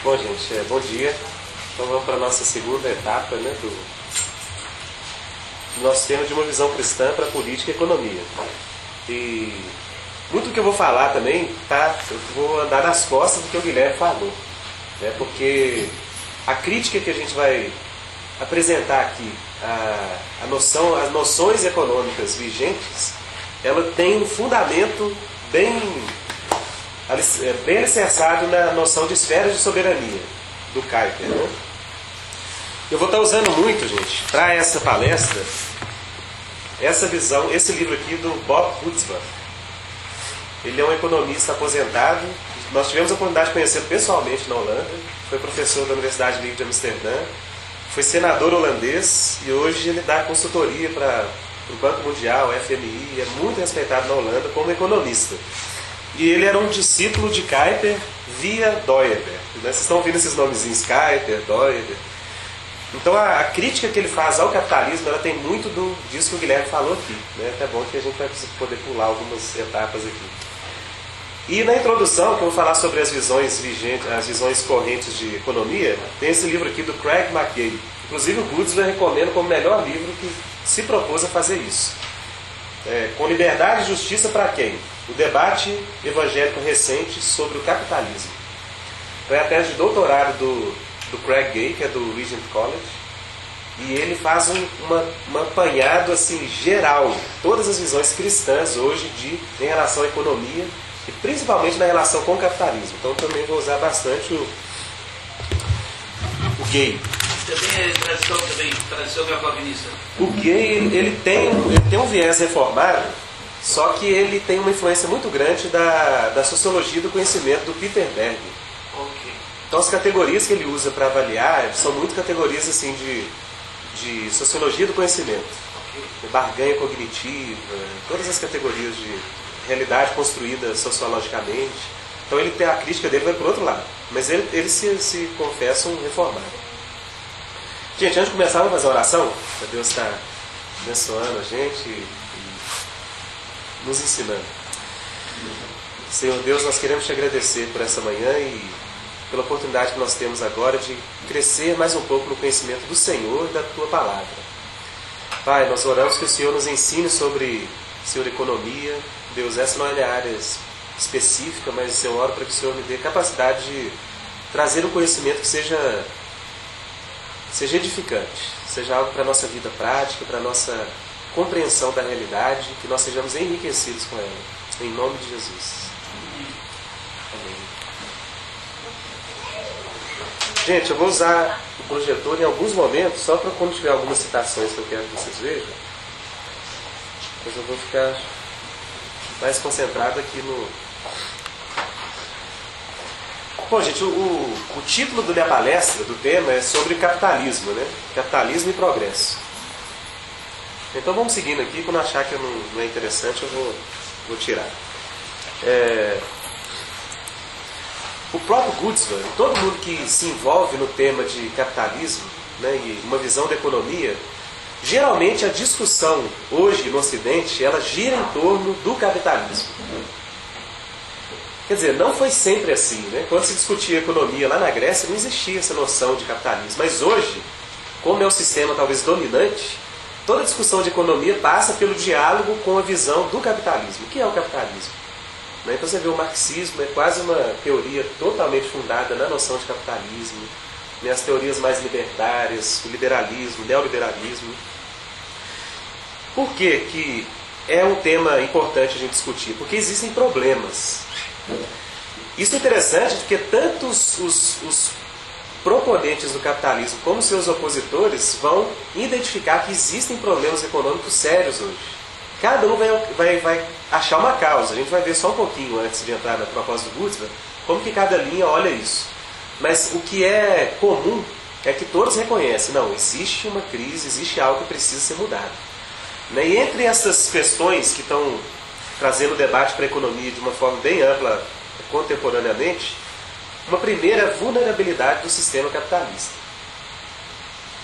Bom, gente, bom dia. Então vamos para a nossa segunda etapa, né, do nosso tema de uma visão cristã para política e economia. E muito do que eu vou falar também, eu vou andar nas costas do que o Guilherme falou. Né, porque a crítica que a gente vai apresentar aqui, as noções econômicas vigentes, ela tem um fundamento bem alicerçado na noção de esferas de soberania do Kuyper, né? Eu vou estar usando muito, gente, para essa palestra, essa visão, esse livro aqui do Bob Gutzmann. Ele é um economista aposentado. Nós tivemos a oportunidade de conhecê-lo pessoalmente na Holanda. Foi professor da Universidade Livre de Amsterdã. Foi senador holandês e hoje ele dá consultoria para o Banco Mundial, FMI. É muito respeitado na Holanda como economista. E ele era um discípulo de Kuyper via Dooyeweerd. Né? Vocês estão ouvindo esses nomezinhos, Kuyper, Dooyeweerd. Então a crítica que ele faz ao capitalismo, ela tem muito disso que o Guilherme falou aqui. Né? Até bom que a gente vai poder pular algumas etapas aqui. E na introdução, que eu vou falar sobre as visões vigentes, as visões correntes de economia, tem esse livro aqui do Craig McGee. Inclusive o Gutzmann recomenda como melhor livro que se propôs a fazer isso. Com liberdade e justiça para quem? O debate evangélico recente sobre o capitalismo. Então é a tese de doutorado do Craig Gay, que é do Regent College, e ele faz um apanhado assim, geral, todas as visões cristãs hoje em relação à economia, e principalmente na relação com o capitalismo. Então também vou usar bastante o Gay. Também é tradição calvinista. O Gay ele tem um viés reformado, só que ele tem uma influência muito grande da sociologia do conhecimento do Peter Berg. Okay. Então as categorias que ele usa para avaliar são muito categorias assim, de sociologia do conhecimento. Okay. Barganha cognitiva, todas as categorias de realidade construída sociologicamente. Então a crítica dele vai para o outro lado. Mas ele se confessa um reformado. Gente, antes de começar, vamos fazer uma oração? Para Deus estar abençoando a gente e nos ensinando. Senhor Deus, nós queremos te agradecer por essa manhã e pela oportunidade que nós temos agora de crescer mais um pouco no conhecimento do Senhor e da Tua Palavra. Pai, nós oramos que o Senhor nos ensine sobre, Senhor, economia. Deus, essa não é a minha área específica, mas eu oro para que o Senhor me dê capacidade de trazer um conhecimento que seja edificante, seja algo para a nossa vida prática, para a nossa compreensão da realidade, que nós sejamos enriquecidos com ela. Em nome de Jesus. Amém. Gente, eu vou usar o projetor em alguns momentos, só para quando tiver algumas citações que eu quero que vocês vejam. Mas eu vou ficar mais concentrado aqui no... Bom, gente, o título da minha palestra, do tema, é sobre capitalismo, né? Capitalismo e progresso. Então vamos seguindo aqui, quando achar que não é interessante, eu vou tirar. O próprio Gutzmann, todo mundo que se envolve no tema de capitalismo, né, e uma visão da economia, geralmente a discussão hoje no Ocidente, ela gira em torno do capitalismo. Quer dizer, não foi sempre assim, né? Quando se discutia economia lá na Grécia, não existia essa noção de capitalismo. Mas hoje, como é o sistema talvez dominante, toda discussão de economia passa pelo diálogo com a visão do capitalismo. O que é o capitalismo? Né? Então você vê o marxismo, é quase uma teoria totalmente fundada na noção de capitalismo. Né? As teorias mais libertárias, o liberalismo, o neoliberalismo. Por que é um tema importante a gente discutir? Porque existem problemas. Isso é interessante porque tanto os proponentes do capitalismo como seus opositores vão identificar que existem problemas econômicos sérios hoje. Cada um vai achar uma causa. A gente vai ver só um pouquinho antes de entrar na proposta do Gutzmann como que cada linha olha isso. Mas o que é comum é que todos reconhecem, não, existe uma crise, existe algo que precisa ser mudado. Né? E entre essas questões que estão trazendo o debate para a economia de uma forma bem ampla contemporaneamente, uma primeira é a vulnerabilidade do sistema capitalista.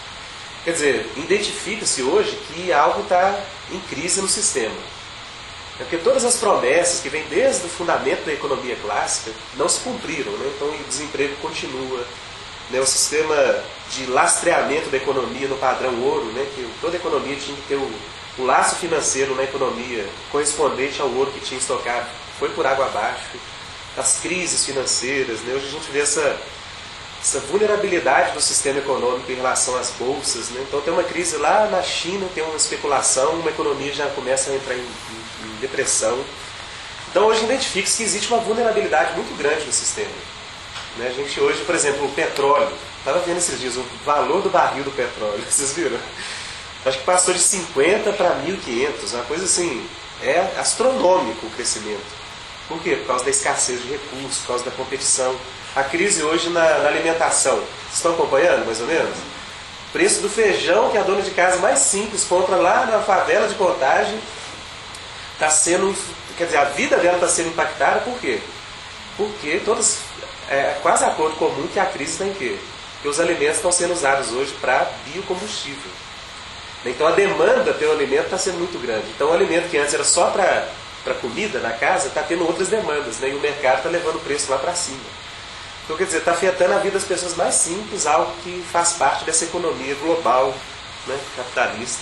Quer dizer, identifica-se hoje que algo está em crise no sistema. É porque todas as promessas que vêm desde o fundamento da economia clássica não se cumpriram, né? Então o desemprego continua, né? O sistema de lastreamento da economia no padrão ouro, né? Que toda economia tinha que ter o laço financeiro na economia correspondente ao ouro que tinha estocado, foi por água abaixo. As crises financeiras, né? Hoje a gente vê essa vulnerabilidade do sistema econômico em relação às bolsas, né? Então tem uma crise lá na China, tem uma especulação, uma economia já começa a entrar em depressão. Então hoje identifica-se que existe uma vulnerabilidade muito grande no sistema, né? A gente hoje, por exemplo, o petróleo, estava vendo esses dias o valor do barril do petróleo, vocês viram? Acho que passou de 50 para 1.500, uma coisa assim, é astronômico o crescimento. Por quê? Por causa da escassez de recursos, por causa da competição. A crise hoje na alimentação. Vocês estão acompanhando, mais ou menos? O preço do feijão que a dona de casa mais simples compra lá na favela de Contagem está sendo... Quer dizer, a vida dela está sendo impactada por quê? Porque todas... É quase acordo comum que a crise está em quê? Que os alimentos estão sendo usados hoje para biocombustível. Então a demanda pelo alimento está sendo muito grande. Então o alimento que antes era só para comida na casa, está tendo outras demandas, né? E o mercado está levando o preço lá para cima. Então, quer dizer, está afetando a vida das pessoas mais simples, algo que faz parte dessa economia global, né? Capitalista.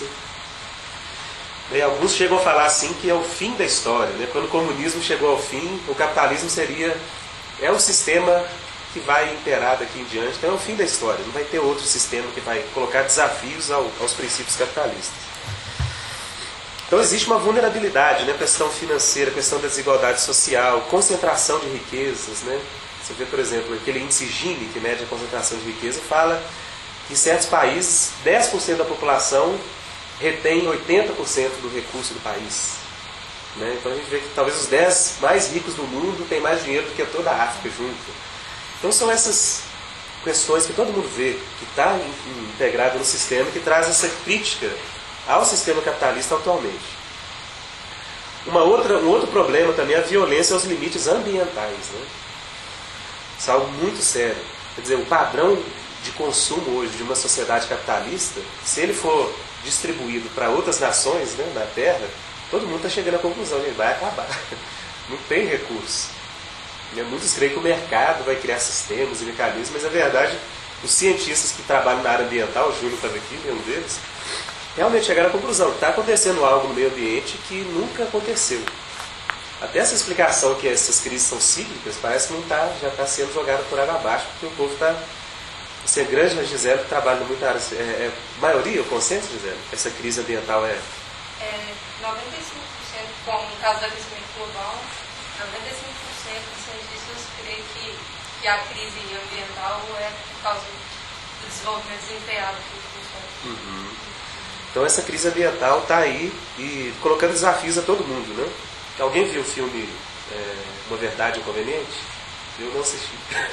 E alguns chegam a falar assim que é o fim da história, né? Quando o comunismo chegou ao fim, o capitalismo é o sistema que vai imperar daqui em diante, então é o fim da história, não vai ter outro sistema que vai colocar desafios aos princípios capitalistas. Então existe uma vulnerabilidade, né? Questão financeira, questão da desigualdade social, concentração de riquezas, né? Você vê, por exemplo, aquele índice Gini, que mede a concentração de riqueza, fala que em certos países 10% da população retém 80% do recurso do país, né? Então a gente vê que talvez os 10 mais ricos do mundo têm mais dinheiro do que toda a África junto. Então são essas questões que todo mundo vê, que está integrado no sistema, que traz essa crítica ao sistema capitalista atualmente. Um outro problema também é a violência aos limites ambientais, né? Isso é algo muito sério. Quer dizer, o padrão de consumo hoje de uma sociedade capitalista, se ele for distribuído para outras nações, né, na Terra, todo mundo está chegando à conclusão, ele vai acabar. Não tem recurso. Muitos creem que o mercado vai criar sistemas e mecanismos, mas a verdade, os cientistas que trabalham na área ambiental, o Júlio estava aqui, um deles, realmente chegaram à conclusão que está acontecendo algo no meio ambiente que nunca aconteceu. Até essa explicação que essas crises são cíclicas, parece que não tá, já está sendo jogada por água abaixo, porque o povo está... Você é grande, Gisele, que trabalha em muita área. Maioria, o consenso, Gisele? Essa crise ambiental é... 95%, como no caso do aquecimento global, 95% dos cientistas creem que a crise ambiental é por causa do desenvolvimento desenfreado do Uhum. Então essa crise ambiental está aí e colocando desafios a todo mundo, né? Alguém viu o filme Uma Verdade Inconveniente? Eu não assisti.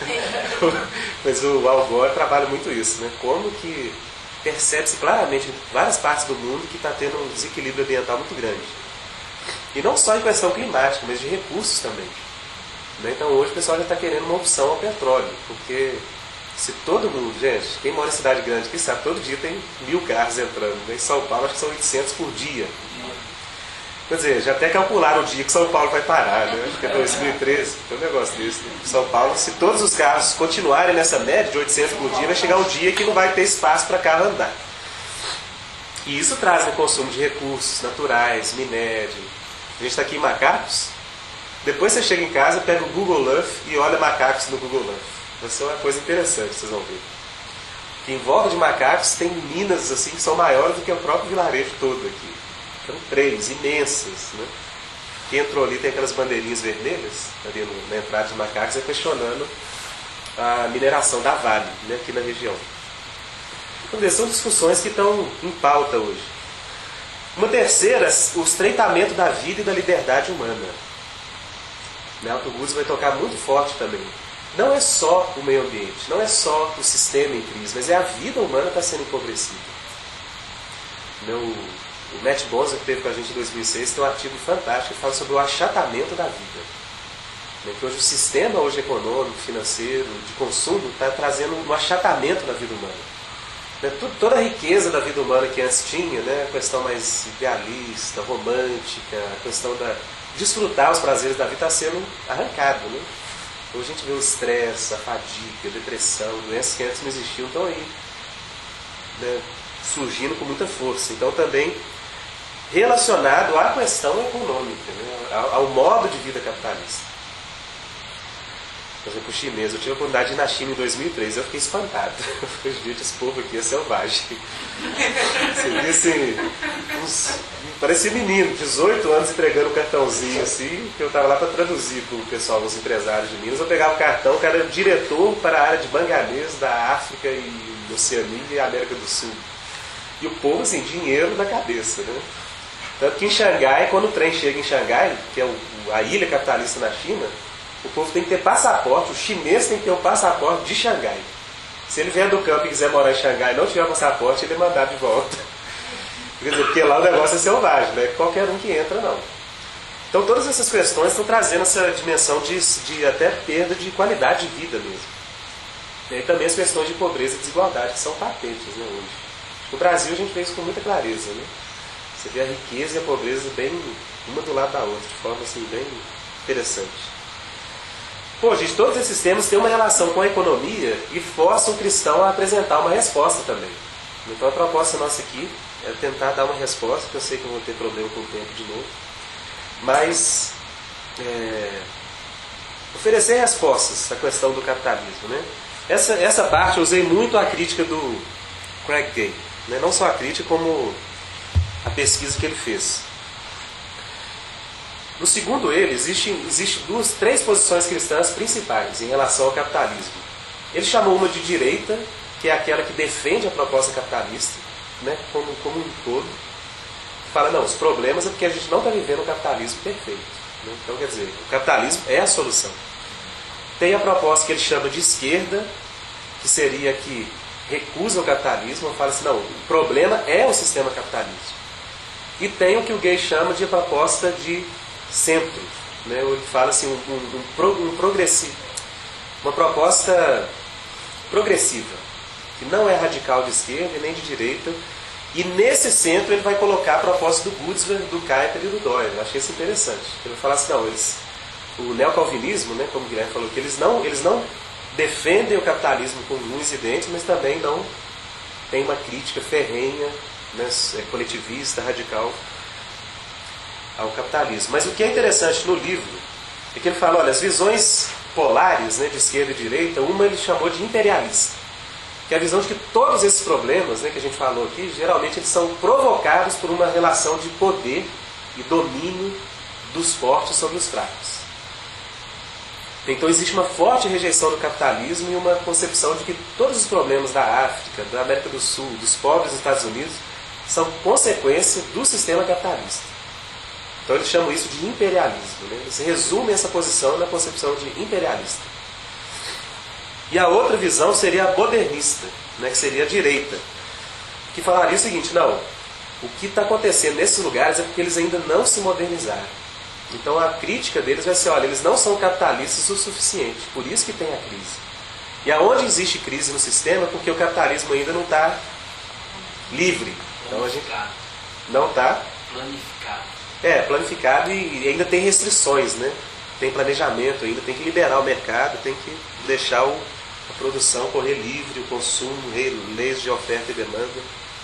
Mas o Al Gore trabalha muito isso, né? Como que percebe-se claramente em várias partes do mundo que está tendo um desequilíbrio ambiental muito grande. E não só em questão climática, mas de recursos também. Então hoje o pessoal já está querendo uma opção ao petróleo, porque se todo mundo, gente, quem mora em cidade grande, quem sabe, todo dia tem 1.000 carros entrando. Em São Paulo acho que são 800 por dia. Quer dizer, já até calcularam o dia que São Paulo vai parar, né? Acho que é 2013, tem um negócio desse. Né? São Paulo, se todos os carros continuarem nessa média de 800 por dia, vai chegar um dia que não vai ter espaço para carro andar. E isso traz o consumo de recursos naturais, minério. A gente está aqui em Macacos. Depois você chega em casa, pega o Google Earth e olha macacos no Google Earth. Vai ser uma coisa interessante, vocês vão ver. Que em volta de Macacos tem minas assim, que são maiores do que o próprio vilarejo todo aqui. São três imensas, né? Quem entrou ali tem aquelas bandeirinhas vermelhas ali na entrada de Macacos, questionando a mineração da Vale, né, aqui na região. Então, são discussões que estão em pauta hoje. Uma terceira, o estreitamento da vida e da liberdade humana. Nelton Guzzi vai tocar muito forte também. Não é só o meio ambiente, não é só o sistema em crise, mas é a vida humana que está sendo empobrecida. O Matt Bonza, que teve com a gente em 2006, tem um artigo fantástico que fala sobre o achatamento da vida. Que hoje o sistema econômico, financeiro, de consumo, está trazendo um achatamento da vida humana. Toda a riqueza da vida humana que antes tinha, né, a questão mais idealista, romântica, a questão desfrutar os prazeres da vida está sendo arrancado, né? Hoje a gente vê o estresse, a fadiga, a depressão, doenças que antes não existiam, estão aí, né, surgindo com muita força. Então também relacionado à questão econômica, né, ao modo de vida capitalista. Por exemplo, o chinês, eu tive a oportunidade de ir na China em 2003, eu fiquei espantado. Eu falei, gente, esse povo aqui é selvagem. Você via assim, parecia menino, 18 anos entregando um cartãozinho assim, que eu estava lá para traduzir para o pessoal, os empresários de Minas. Eu pegava o cartão, o cara era diretor para a área de Bangalês, da África e Oceania e América do Sul. E o povo, assim, dinheiro na cabeça, né? Tanto que em Xangai, quando o trem chega em Xangai, que é a ilha capitalista na China, o povo tem que ter passaporte, o chinês tem que ter o passaporte de Xangai. Se ele vier do campo e quiser morar em Xangai e não tiver passaporte, ele é mandado de volta. Quer dizer, porque lá o negócio é selvagem, não é qualquer um que entra, não. Então todas essas questões estão trazendo essa dimensão de até perda de qualidade de vida mesmo. E aí também as questões de pobreza e desigualdade, que são patentes, né, hoje. No Brasil a gente vê isso com muita clareza, né? Você vê a riqueza e a pobreza bem uma do lado da outra, de forma assim, bem interessante. Pô, gente, todos esses temas têm uma relação com a economia e forçam o cristão a apresentar uma resposta também. Então a proposta nossa aqui é tentar dar uma resposta, que eu sei que eu vou ter problema com o tempo de novo, mas oferecer respostas à questão do capitalismo, né? Essa parte eu usei muito a crítica do Craig Gay, né? Não só a crítica, como a pesquisa que ele fez. No segundo ele, existe três posições cristãs principais em relação ao capitalismo. Ele chamou uma de direita, que é aquela que defende a proposta capitalista, né, como um todo. Fala, não, os problemas é porque a gente não está vivendo um capitalismo perfeito. Né? Então, quer dizer, o capitalismo é a solução. Tem a proposta que ele chama de esquerda, que seria que recusa o capitalismo, fala assim, não, o problema é o sistema capitalista. E tem o que o Gay chama de proposta de centro, né? Ele fala assim, uma proposta progressiva, que não é radical de esquerda e nem de direita, e nesse centro ele vai colocar a proposta do Gutzwer, do Kuyper e do Doyle. Eu achei isso interessante. Ele vai falar assim, não, o neocalvinismo, né, como o Guilherme falou, que eles não defendem o capitalismo com unhas e dentes, mas também não tem uma crítica ferrenha, né, coletivista, radical ao capitalismo. Mas o que é interessante no livro é que ele fala, olha, as visões polares, né, de esquerda e direita, uma ele chamou de imperialista, que é a visão de que todos esses problemas, né, que a gente falou aqui, geralmente eles são provocados por uma relação de poder e domínio dos fortes sobre os fracos. Então existe uma forte rejeição do capitalismo e uma concepção de que todos os problemas da África, da América do Sul, dos pobres dos Estados Unidos, são consequência do sistema capitalista. Então eles chamam isso de imperialismo, né? Eles resumem essa posição na concepção de imperialista. E a outra visão seria a modernista, né? Que seria a direita, que falaria o seguinte, não, o que está acontecendo nesses lugares é porque eles ainda não se modernizaram. Então a crítica deles vai ser, olha, eles não são capitalistas o suficiente, por isso que tem a crise. E aonde existe crise no sistema é porque o capitalismo ainda não está livre. Então a gente não está planificado e ainda tem restrições, né? Tem planejamento ainda, tem que liberar o mercado, tem que deixar a produção correr livre, o consumo, leis de oferta e demanda.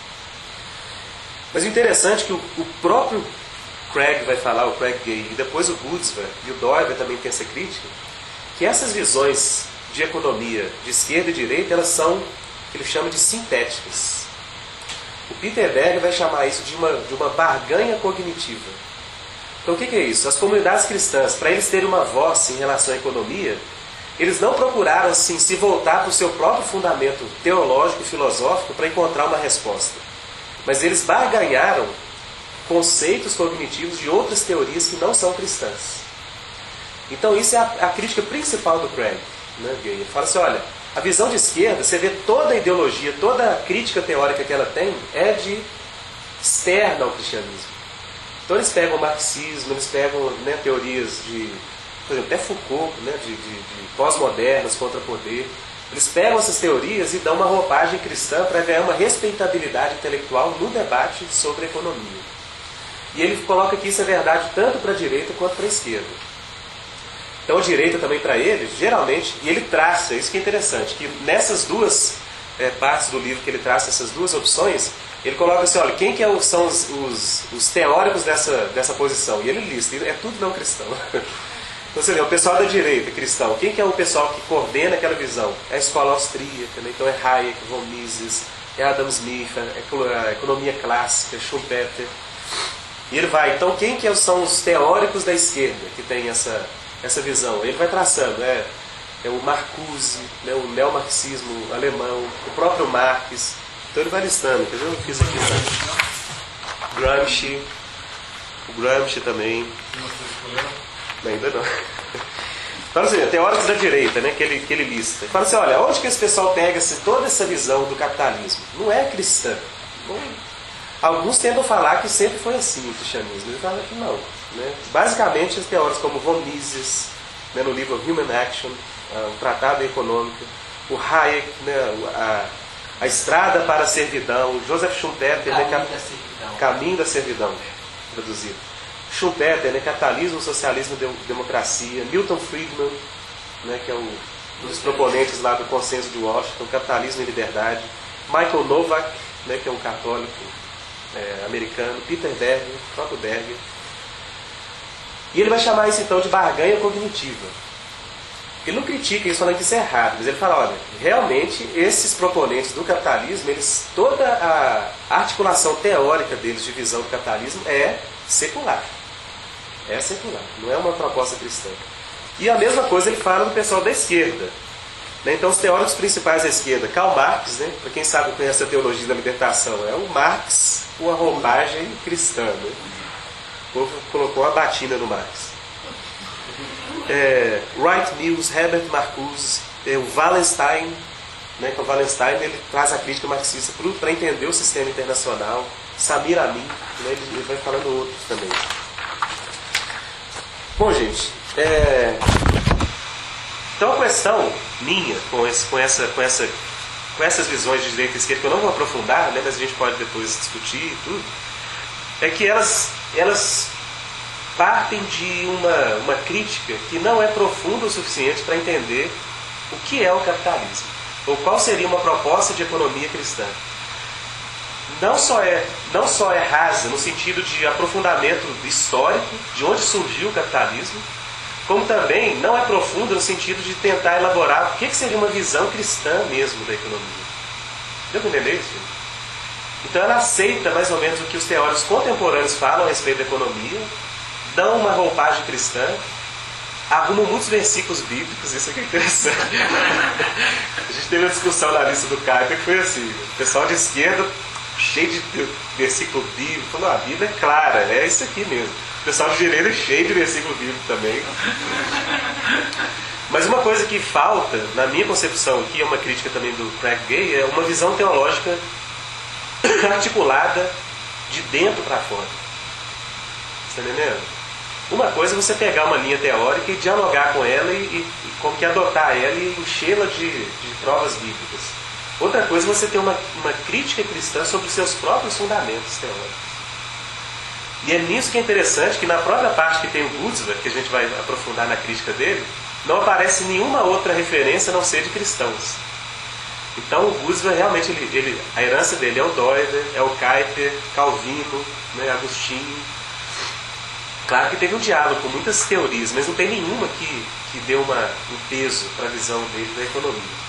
Mas o interessante é que o próprio Craig vai falar, o Craig Gay, e depois o Gutzwer e o Doyle também tem essa crítica, que essas visões de economia de esquerda e direita, elas são o que ele chama de sintéticas. O Peter Berger vai chamar isso de uma barganha cognitiva. Então o que é isso? As comunidades cristãs, para eles terem uma voz em relação à economia, eles não procuraram assim, se voltar para o seu próprio fundamento teológico e filosófico para encontrar uma resposta. Mas eles barganharam conceitos cognitivos de outras teorias que não são cristãs. Então isso é a crítica principal do Craig, né, Gay? Ele fala assim, olha, a visão de esquerda, você vê toda a ideologia, toda a crítica teórica que ela tem é de externa ao cristianismo. Então eles pegam o marxismo, eles pegam, né, teorias de, por exemplo, até Foucault, né, de pós-modernas contra poder. Eles pegam essas teorias e dão uma roupagem cristã para ganhar uma respeitabilidade intelectual no debate sobre a economia. E ele coloca que isso é verdade tanto para a direita quanto para a esquerda. Então a direita também para ele, geralmente, e ele traça, isso que é interessante, que nessas duas partes do livro que ele traça, essas duas opções, ele coloca assim, olha, quem que são os teóricos dessa posição? E ele lista, é tudo não cristão. Então você vê, o pessoal da direita, cristão, quem que é o pessoal que coordena aquela visão? É a escola austríaca, né? Então é Hayek, von Mises, é Adam Smith, é a economia clássica, Schumpeter. E ele vai, então quem que são os teóricos da esquerda que tem essa visão? Ele vai traçando, é o Marcuse, né? O neomarxismo alemão, o próprio Marx. Então ele vai listando, quer ver? Eu fiz aqui, né? Gramsci, o Gramsci também. Ainda não. Fala assim, teóricos da direita, né, que ele lista. Fala assim, olha, onde que esse pessoal pega toda essa visão do capitalismo? Não é cristã. Alguns tentam falar que sempre foi assim o cristianismo. Ele fala que não. Né? Basicamente, os teóricos como von Mises, né, no livro Human Action, o Tratado Econômico, o Hayek, né, a Estrada para a Servidão, Joseph Schumpeter, Caminho da Servidão, traduzido. Schumpeter, né, Capitalismo, Socialismo e Democracia. Milton Friedman, né, que é um dos proponentes lá do Consenso de Washington, Capitalismo e Liberdade. Michael Novak, né, que é um católico americano. Peter Berger, o próprio Berger. E ele vai chamar isso então de barganha cognitiva. Ele não critica isso falando que isso é errado, mas ele fala, olha, realmente esses proponentes do capitalismo, toda a articulação teórica deles de visão do capitalismo é secular. É secular, não é uma proposta cristã. E a mesma coisa ele fala do pessoal da esquerda. Né? Então os teóricos principais da esquerda, Karl Marx, né? Para quem sabe conhece a teologia da libertação, é o Marx com a roupagem cristã. Né? O povo colocou a batina no Marx. Wright Mills, Herbert Marcuse, o Wallenstein, né? Que o Wallenstein ele traz a crítica marxista para entender o sistema internacional. Samir Amin, né? Ele vai falando outros também. Bom, gente, então a questão minha com essas visões de direita e esquerda, que eu não vou aprofundar, né, mas a gente pode depois discutir e tudo, é que elas partem de uma crítica que não é profunda o suficiente para entender o que é o capitalismo, ou qual seria uma proposta de economia cristã. Não só é rasa no sentido de aprofundamento histórico, de onde surgiu o capitalismo, como também não é profunda no sentido de tentar elaborar o que seria uma visão cristã mesmo da economia. Deu para entender isso? Então ela aceita mais ou menos o que os teóricos contemporâneos falam a respeito da economia, dão uma roupagem cristã, arrumam muitos versículos bíblicos, isso aqui é interessante. A gente teve uma discussão na lista do Kuyper que foi assim, o pessoal de esquerda cheio de versículo bíblico, falou, a Bíblia é clara, é isso aqui mesmo. O pessoal de direita é cheio de versículo bíblico também. Mas uma coisa que falta, na minha concepção aqui, é uma crítica também do Craig Gay, é uma visão teológica articulada de dentro para fora. Você está entendendo? Uma coisa é você pegar uma linha teórica e dialogar com ela e como que adotar ela e enchê-la de provas bíblicas. Outra coisa é você ter uma crítica cristã sobre os seus próprios fundamentos teóricos. E é nisso que é interessante que na própria parte que tem o Gutzwer, que a gente vai aprofundar na crítica dele, não aparece nenhuma outra referência a não ser de cristãos. Então o Gutzwer realmente, a herança dele é o Doider, é o Kuyper, Calvino, né, Agostinho. Claro que teve um diálogo com muitas teorias, mas não tem nenhuma que deu um peso para a visão dele da economia.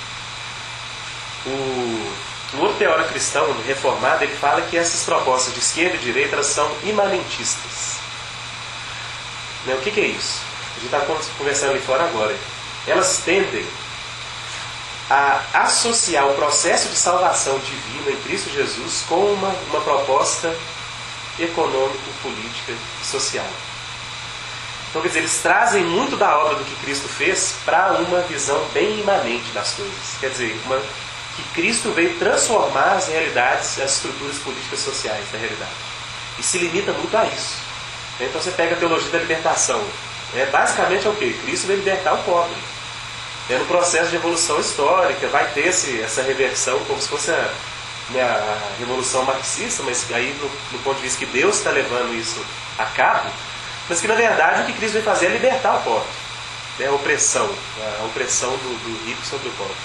Um outro teórico cristão reformado, ele fala que essas propostas de esquerda e direita elas são imanentistas. Né? O que é isso? A gente está conversando ali fora agora. Elas tendem a associar o processo de salvação divina em Cristo Jesus com uma proposta econômico, política e social. Então, quer dizer, eles trazem muito da obra do que Cristo fez para uma visão bem imanente das coisas. Quer dizer, que Cristo veio transformar as realidades, as estruturas políticas sociais da realidade. E se limita muito a isso. Então você pega a teologia da libertação. Basicamente é o quê? Cristo veio libertar o pobre. No processo de evolução histórica vai ter essa reversão como se fosse né, a revolução marxista, mas aí no ponto de vista que Deus está levando isso a cabo, mas que na verdade o que Cristo vai fazer é libertar o pobre, né, a opressão do rico sobre o pobre.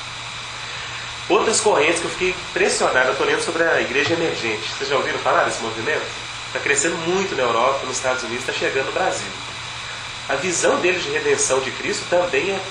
Outras correntes que eu fiquei impressionado, eu estou lendo sobre a igreja emergente. Vocês já ouviram falar desse movimento? Está crescendo muito na Europa, nos Estados Unidos, está chegando no Brasil. A visão deles de redenção de Cristo também é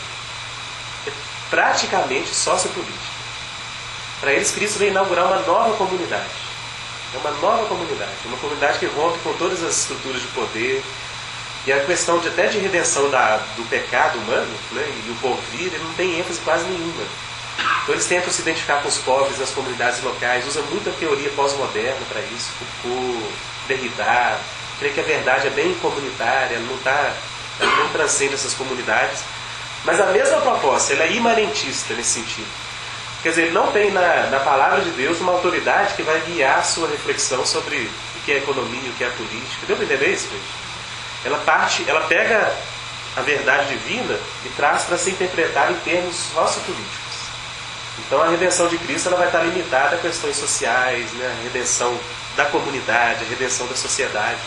praticamente sociopolítica. Para eles, Cristo veio inaugurar uma nova comunidade. É uma nova comunidade. Uma comunidade que rompe com todas as estruturas de poder. E a questão até de redenção do pecado humano, né, e o porvir, ele não tem ênfase quase nenhuma. Então eles tentam se identificar com os pobres nas comunidades locais, usam muita teoria pós-moderna para isso, Foucault, Derrida, creio que a verdade é bem comunitária, ela não transcende essas comunidades, mas a mesma proposta, ela é imanentista nesse sentido. Quer dizer, ele não tem na palavra de Deus uma autoridade que vai guiar a sua reflexão sobre o que é economia, o que é política. Deu para entender isso, gente? Ela pega a verdade divina e traz para ser interpretada em termos sociopolíticos. Então a redenção de Cristo ela vai estar limitada a questões sociais, né? A redenção da comunidade, a redenção da sociedade.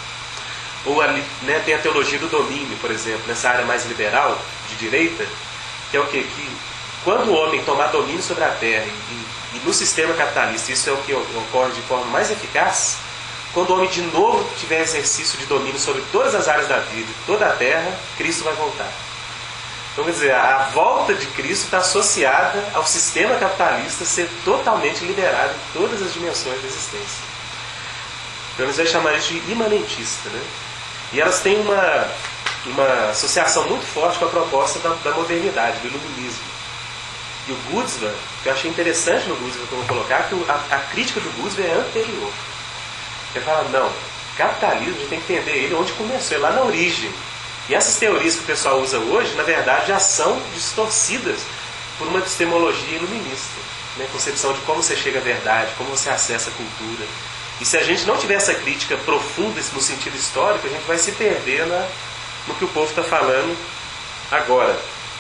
Ou né, tem a teologia do domínio, por exemplo, nessa área mais liberal, de direita, que é o quê? Que quando o homem tomar domínio sobre a terra e no sistema capitalista isso é o que ocorre de forma mais eficaz, quando o homem de novo tiver exercício de domínio sobre todas as áreas da vida, toda a terra, Cristo vai voltar. Então, quer dizer, a volta de Cristo está associada ao sistema capitalista ser totalmente liberado em todas as dimensões da existência. Então, eles vão chamar isso de imanentista, né? E elas têm uma associação muito forte com a proposta da modernidade, do iluminismo. E o Gutzwer, que eu achei interessante no Gutzwer que eu vou colocar, que a crítica do Gutzwer é anterior. Ele fala, não, capitalismo, a gente tem que entender ele onde começou, é lá na origem. E essas teorias que o pessoal usa hoje, na verdade, já são distorcidas por uma epistemologia iluminista, né? Concepção de como você chega à verdade, como você acessa a cultura. E se a gente não tiver essa crítica profunda no sentido histórico, a gente vai se perder no que o povo está falando agora.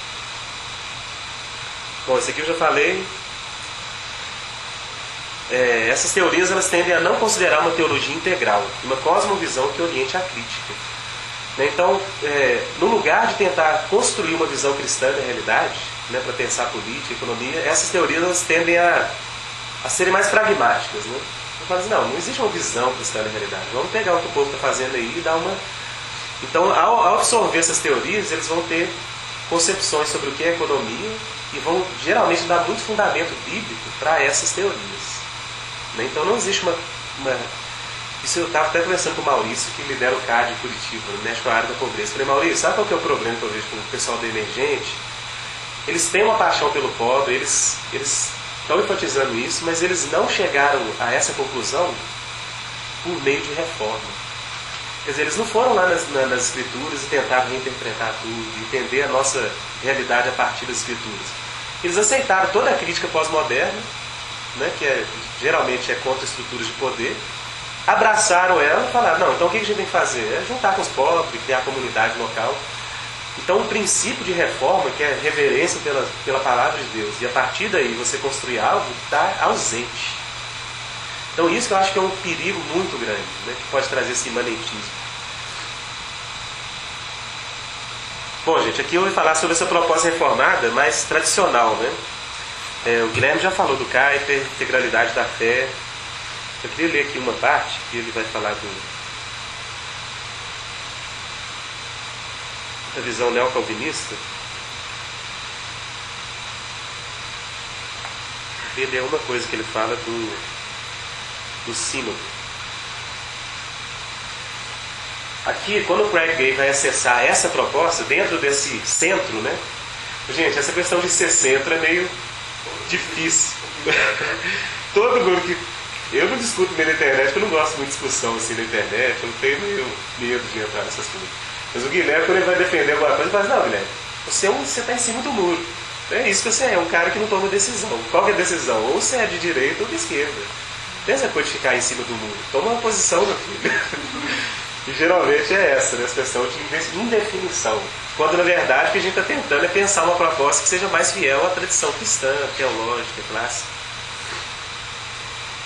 Bom, isso aqui eu já falei. Essas teorias elas tendem a não considerar uma teologia integral, uma cosmovisão que oriente a crítica. Então, no lugar de tentar construir uma visão cristã da realidade, né, para pensar política, economia, essas teorias elas tendem a serem mais pragmáticas. Né? Eu falo assim, não existe uma visão cristã da realidade. Vamos pegar o que o povo está fazendo aí e dar uma... Então, ao absorver essas teorias, eles vão ter concepções sobre o que é economia e vão, geralmente, dar muito fundamento bíblico para essas teorias. Né? Então, não existe uma... Isso eu estava até conversando com o Maurício, que lidera o CAD de Curitiba, mexe com a área da pobreza. Eu falei, Maurício, sabe qual que é o problema que eu vejo com o pessoal do emergente? Eles têm uma paixão pelo pobre, eles estão enfatizando isso, mas eles não chegaram a essa conclusão por meio de reforma. Quer dizer, eles não foram lá nas escrituras e tentaram reinterpretar tudo, entender a nossa realidade a partir das escrituras. Eles aceitaram toda a crítica pós-moderna, né, que geralmente é contra estruturas de poder, abraçaram ela e falaram, não, então o que a gente tem que fazer? É juntar com os pobres, criar comunidade local. Então o princípio de reforma, que é reverência pela palavra de Deus, e a partir daí você construir algo, está ausente. Então isso que eu acho que é um perigo muito grande, né, que pode trazer esse imanentismo. Bom, gente, aqui eu vou falar sobre essa proposta reformada mais tradicional, né? O Guilherme já falou do Kuyper, integralidade da fé. Eu queria ler aqui uma parte que ele vai falar da visão neocalvinista. Ele é uma coisa que ele fala do sínodo. Aqui, quando o Craig Gay vai acessar essa proposta, dentro desse centro, né? Gente, essa questão de ser centro é meio difícil. Todo mundo que... Eu não discuto meio na internet, porque eu não gosto muito de discussão assim na internet, eu tenho medo de entrar nessas coisas. Mas o Guilherme, quando ele vai defender alguma coisa, ele fala, não, Guilherme, você está em cima do muro. É isso que você é, um cara que não toma decisão. Qual que é a decisão? Ou você é de direita ou de esquerda. Tem essa coisa de ficar em cima do muro. Toma uma posição, meu filho. E geralmente é essa, né, essa questão de indefinição. Quando na verdade o que a gente está tentando é pensar uma proposta que seja mais fiel à tradição cristã, teológica, clássica.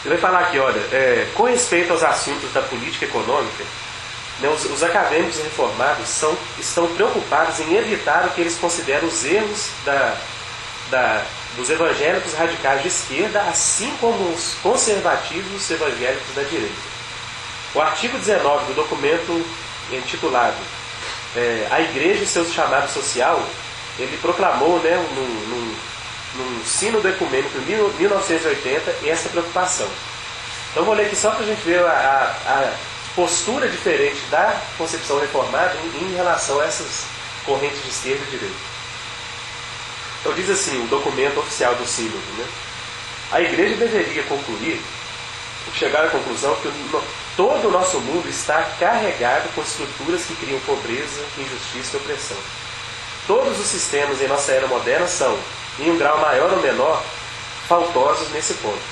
Ele vai falar aqui, olha, com respeito aos assuntos da política econômica, né, os acadêmicos reformados estão preocupados em evitar o que eles consideram os erros dos evangélicos radicais de esquerda, assim como os conservativos evangélicos da direita. O artigo 19 do documento intitulado A Igreja e seu chamado social, ele proclamou, né, num sínodo ecumênico em 1980 essa preocupação. Então vou ler aqui só para a gente ver a postura diferente da concepção reformada em relação a essas correntes de esquerda e direita. Então diz assim o documento oficial do sínodo, né? A Igreja deveria chegar à conclusão que todo o nosso mundo está carregado com estruturas que criam pobreza, injustiça e opressão. Todos os sistemas em nossa era moderna são, em um grau maior ou menor, faltosos nesse ponto.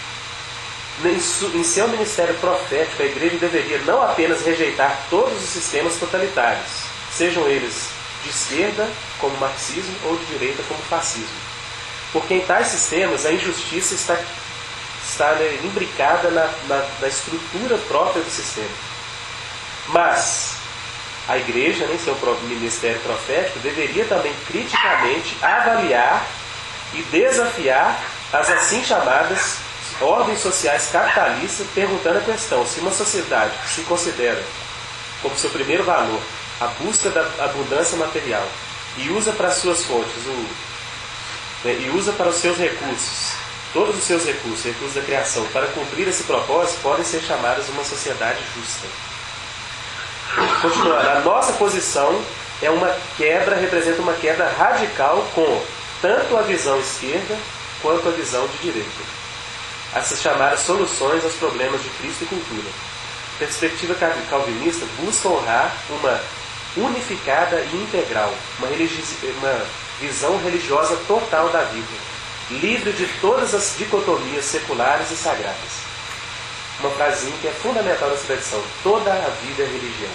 Em seu ministério profético, a Igreja deveria não apenas rejeitar todos os sistemas totalitários, sejam eles de esquerda, como o marxismo, ou de direita, como o fascismo. Porque em tais sistemas a injustiça está imbricada na estrutura própria do sistema. Mas a Igreja, em seu ministério profético, deveria também criticamente avaliar e desafiar as assim chamadas ordens sociais capitalistas, perguntando a questão se uma sociedade que se considera como seu primeiro valor a busca da abundância material e usa para suas fontes e usa para os seus recursos, todos os seus recursos da criação, para cumprir esse propósito, podem ser chamadas uma sociedade justa. Continuando, a nossa posição representa uma quebra radical com tanto a visão esquerda quanto a visão de direita. Essas chamadas soluções aos problemas de Cristo e cultura. A perspectiva calvinista busca honrar uma unificada e integral, uma visão religiosa total da vida, livre de todas as dicotomias seculares e sagradas. Uma frasinha que é fundamental nessa tradição: toda a vida é religião.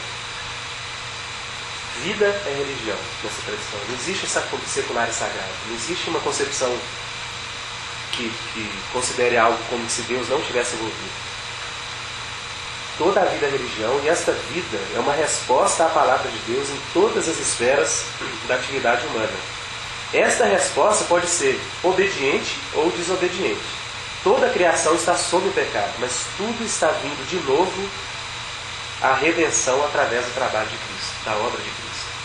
Vida é religião nessa tradição. Não existe secular e sagrado. Não existe uma concepção que considere algo como se Deus não tivesse envolvido. Toda a vida é religião, e esta vida é uma resposta à palavra de Deus em todas as esferas da atividade humana. Esta resposta pode ser obediente ou desobediente. Toda a criação está sob o pecado, mas tudo está vindo de novo à redenção através do trabalho de Cristo, da obra de Cristo.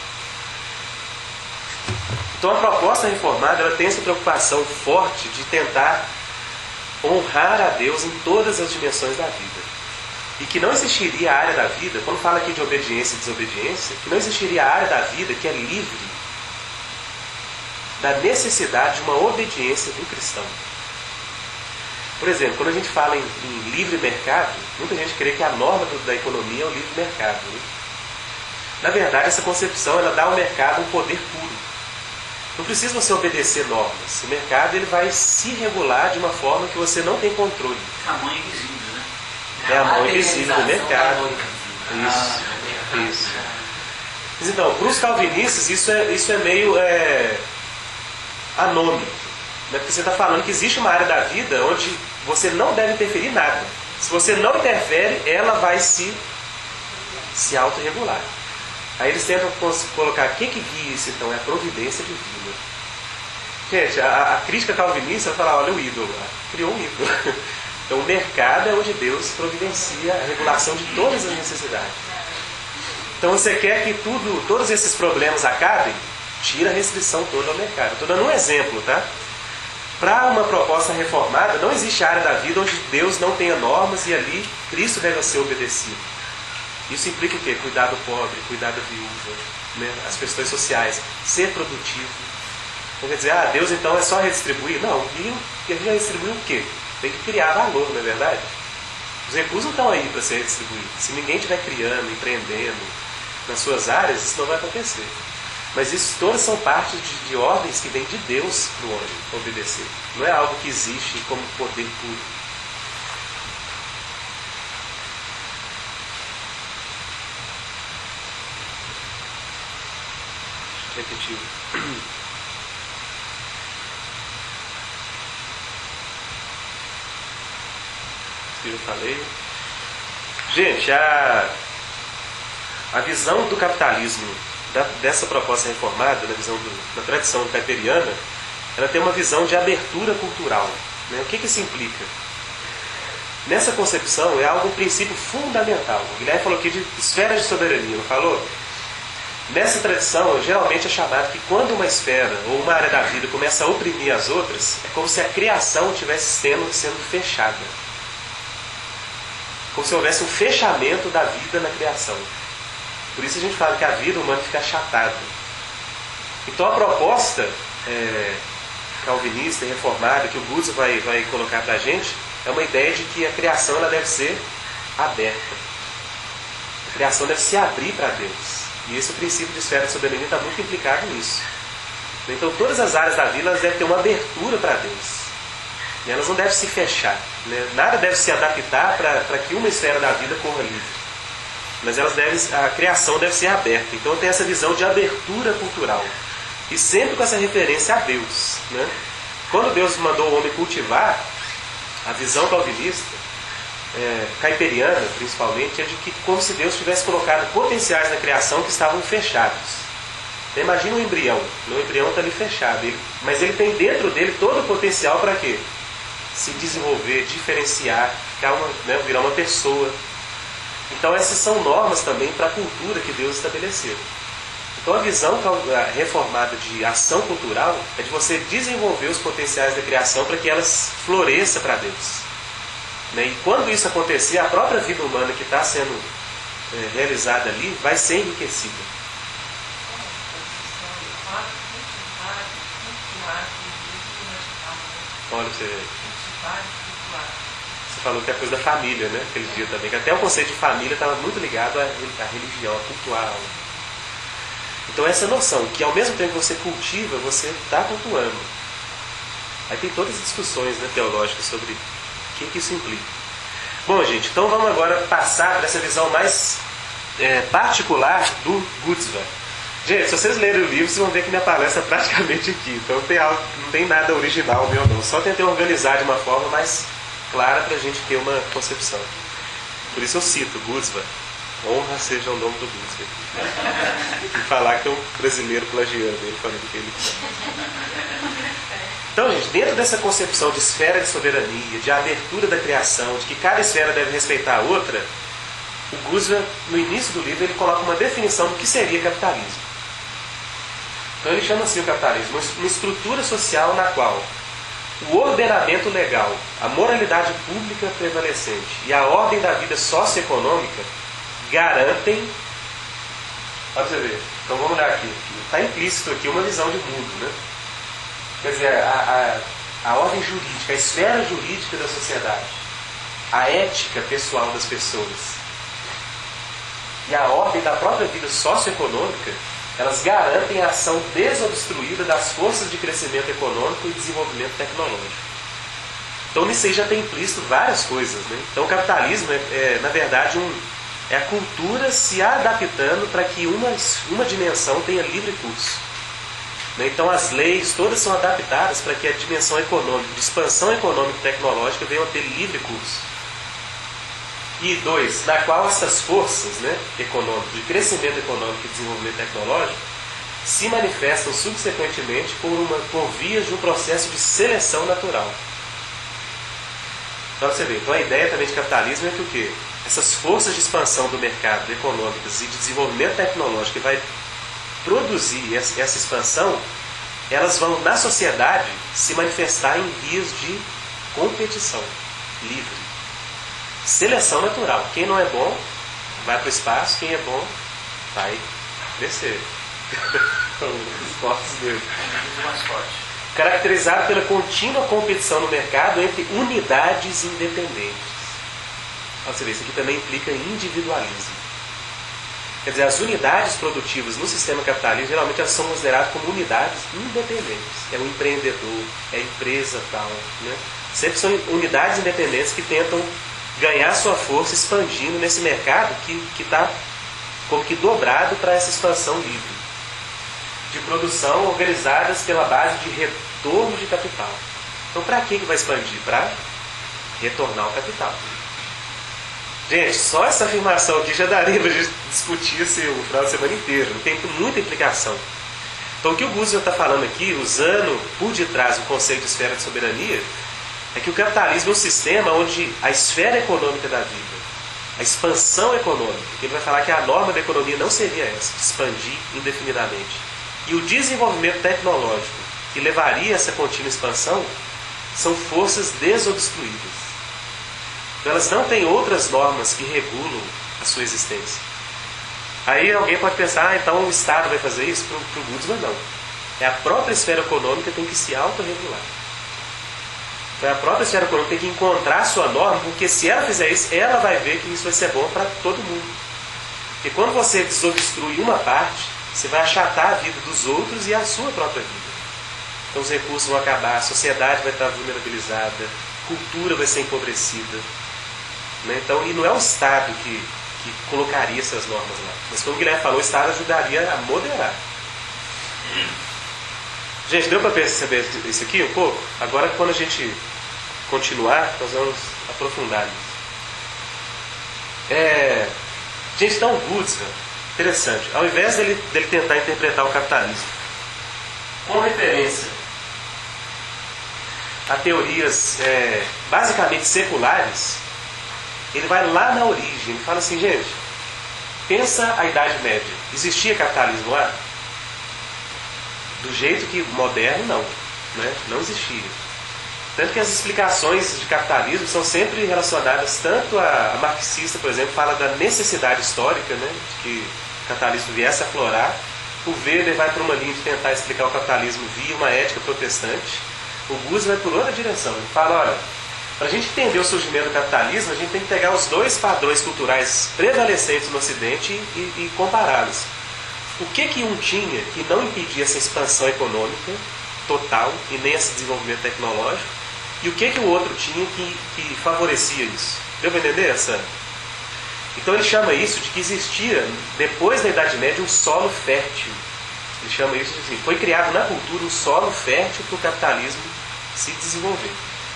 Então a proposta reformada, ela tem essa preocupação forte de tentar honrar a Deus em todas as dimensões da vida. E que não existiria a área da vida, quando fala aqui de obediência e desobediência, que não existiria a área da vida que é livre da necessidade de uma obediência do cristão. Por exemplo, quando a gente fala em livre mercado, muita gente crê que a norma da economia é o livre mercado, né? Na verdade, essa concepção ela dá ao mercado um poder puro. Não precisa você obedecer normas. O mercado ele vai se regular de uma forma que você não tem controle. A mão invisível, né? É a mão invisível do mercado. Isso. Mas então, para os calvinistas, isso é meio anônimo. Né? Porque você está falando que existe uma área da vida onde você não deve interferir em nada. Se você não interfere, ela vai se autorregular. Aí eles tentam colocar o que guia isso, então? É a providência divina. Gente, a crítica calvinista vai falar, olha o ídolo lá, criou um ídolo. Então o mercado é onde Deus providencia a regulação de todas as necessidades. Então você quer que todos esses problemas acabem? Tira a restrição toda ao mercado. Estou dando um exemplo, tá? Para uma proposta reformada, não existe área da vida onde Deus não tenha normas e ali Cristo deve ser obedecido. Isso implica o quê? Cuidar do pobre, cuidar da viúva, né? As questões sociais, ser produtivo. Então quer dizer, Deus então é só redistribuir? Não, e ele já distribui o quê? Tem que criar valor, não é verdade? Os recursos não estão aí para ser redistribuídos. Se ninguém estiver criando, empreendendo nas suas áreas, isso não vai acontecer. Mas isso todas são partes de ordens que vêm de Deus para o homem obedecer. Não é algo que existe como poder puro. Repetir. aqui eu falei. Gente, a visão do capitalismo, dessa proposta reformada, na tradição caiperiana, ela tem uma visão de abertura cultural. Né? O que isso implica? Nessa concepção é um princípio fundamental. O Guilherme falou aqui de esferas de soberania, não falou? Nessa tradição, geralmente é chamado que quando uma esfera ou uma área da vida começa a oprimir as outras, é como se a criação estivesse sendo fechada. Como se houvesse um fechamento da vida na criação. Por isso a gente fala que a vida humana fica achatada. Então a proposta calvinista e reformada que o Gutzwer vai colocar para a gente é uma ideia de que a criação ela deve ser aberta. A criação deve se abrir para Deus. E esse princípio de esfera de soberania está muito implicado nisso. Então todas as áreas da vida elas devem ter uma abertura para Deus. E elas não devem se fechar. Né? Nada deve se adaptar para que uma esfera da vida corra livre. Mas a criação deve ser aberta. Então tem essa visão de abertura cultural. E sempre com essa referência a Deus. Né? Quando Deus mandou o homem cultivar, a visão calvinista, caiperiana principalmente, é de que como se Deus tivesse colocado potenciais na criação que estavam fechados. Então, imagina um embrião. O embrião está ali fechado. Mas ele tem dentro dele todo o potencial para quê? Se desenvolver, diferenciar, virar uma pessoa. Então essas são normas também para a cultura que Deus estabeleceu. Então a visão reformada de ação cultural é de você desenvolver os potenciais da criação para que elas floresçam para Deus. E quando isso acontecer, a própria vida humana que está sendo realizada ali vai ser enriquecida. Olha, você falou que é coisa da família, né? Aquele dia também, que até o conceito de família estava muito ligado à religião, a cultuar. Então essa noção, que ao mesmo tempo que você cultiva, você está cultuando. Aí tem todas as discussões, né, teológicas sobre o que isso implica. Bom, gente, então vamos agora passar para essa visão mais particular do Gutzwer. Gente, se vocês lerem o livro, vocês vão ver que minha palestra é praticamente aqui. Então não tem nada original meu não. Só tentei organizar de uma forma mais clara para a gente ter uma concepção. Por isso eu cito Gutzwer. Honra seja o nome do Gutzwer. E falar que é um brasileiro plagiando ele, falando que ele... Então, gente, dentro dessa concepção de esfera de soberania, de abertura da criação, de que cada esfera deve respeitar a outra, o Gutzwer, no início do livro, ele coloca uma definição do que seria capitalismo. Então ele chama assim o capitalismo, uma estrutura social na qual o ordenamento legal, a moralidade pública prevalecente e a ordem da vida socioeconômica garantem... Olha pra você ver. Então vamos olhar aqui. Está implícito aqui uma visão de mundo, né? Quer dizer, a ordem jurídica, a esfera jurídica da sociedade, a ética pessoal das pessoas e a ordem da própria vida socioeconômica, elas garantem a ação desobstruída das forças de crescimento econômico e desenvolvimento tecnológico. Então nisso aí já tem implícito várias coisas, né? Então o capitalismo na verdade, é a cultura se adaptando para que uma dimensão tenha livre curso. Então as leis todas são adaptadas para que a dimensão econômica, de expansão econômica e tecnológica venham a ter livre curso. E 2, na qual essas forças econômicas, de crescimento econômico e desenvolvimento tecnológico, se manifestam subsequentemente por vias de um processo de seleção natural. Então você vê, então a ideia também de capitalismo é que o quê? Essas forças de expansão do mercado econômicas e de desenvolvimento tecnológico que vai produzir essa expansão, elas vão na sociedade se manifestar em vias de competição livre. Seleção natural. Quem não é bom vai para o espaço, quem é bom vai crescer. Os fortes dele. Mais forte. Caracterizado pela contínua competição no mercado entre unidades independentes. Você vê, isso aqui também implica individualismo. Quer dizer, as unidades produtivas no sistema capitalista, geralmente elas são consideradas como unidades independentes. É o empreendedor, é a empresa tal. Né? Sempre são unidades independentes que tentam ganhar sua força expandindo nesse mercado que está como que dobrado para essa expansão livre. De produção organizadas pela base de retorno de capital. Então, para que vai expandir? Para retornar o capital. Gente, só essa afirmação aqui já daria para a gente discutir o final de semana inteiro. Tem muita implicação. Então o que o Guzman está falando aqui, usando por detrás o conceito de esfera de soberania, é que o capitalismo é um sistema onde a esfera econômica da vida, a expansão econômica, que ele vai falar que a norma da economia não seria essa, expandir indefinidamente, e o desenvolvimento tecnológico que levaria a essa contínua expansão, são forças desobstruídas. Então elas não têm outras normas que regulam a sua existência. Aí alguém pode pensar, então o Estado vai fazer isso? Para o Guzman, não. É a própria esfera econômica que tem que se autorregular. Então a própria esfera econômica tem que encontrar a sua norma, porque se ela fizer isso, ela vai ver que isso vai ser bom para todo mundo. Porque quando você desobstrui uma parte, você vai achatar a vida dos outros e a sua própria vida. Então os recursos vão acabar, a sociedade vai estar vulnerabilizada, a cultura vai ser empobrecida. Né? Então, e não é o Estado que colocaria essas normas lá. Mas como o Guilherme falou, o Estado ajudaria a moderar. Gente, deu para perceber isso aqui um pouco? Agora, quando a gente continuar, nós vamos aprofundar isso. Gente, então o Guzman, interessante, ao invés dele tentar interpretar o capitalismo com referência a teorias basicamente seculares, ele vai lá na origem, ele fala assim, gente, pensa a Idade Média, existia capitalismo lá? Do jeito que moderno, não, né? Não existia. Tanto que as explicações de capitalismo são sempre relacionadas tanto a marxista, por exemplo, fala da necessidade histórica, né, de que o capitalismo viesse a aflorar. O Weber vai por uma linha de tentar explicar o capitalismo via uma ética protestante. O Guzman vai por outra direção. Ele fala, olha, para a gente entender o surgimento do capitalismo, a gente tem que pegar os dois padrões culturais prevalecentes no Ocidente e compará-los. O que um tinha que não impedia essa expansão econômica total e nem esse desenvolvimento tecnológico, e o que o outro tinha que favorecia isso? Deu para entender essa? Então ele chama isso de que existia, depois da Idade Média, um solo fértil. Ele chama isso de assim, foi criado na cultura um solo fértil para o capitalismo se desenvolver.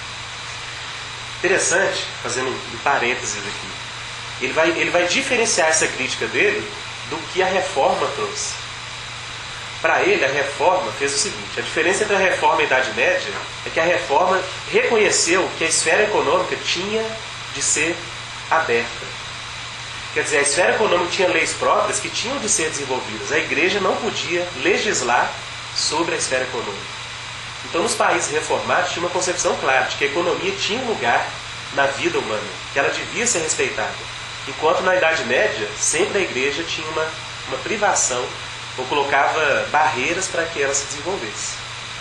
Interessante, fazendo um parênteses aqui, ele vai diferenciar essa crítica dele do que a Reforma trouxe. Para ele, a Reforma fez o seguinte, a diferença entre a Reforma e a Idade Média é que a Reforma reconheceu que a esfera econômica tinha de ser aberta. Quer dizer, a esfera econômica tinha leis próprias que tinham de ser desenvolvidas. A Igreja não podia legislar sobre a esfera econômica. Então, nos países reformados, tinha uma concepção clara de que a economia tinha um lugar na vida humana, que ela devia ser respeitada. Enquanto na Idade Média, sempre a Igreja tinha uma privação, ou colocava barreiras para que ela se desenvolvesse.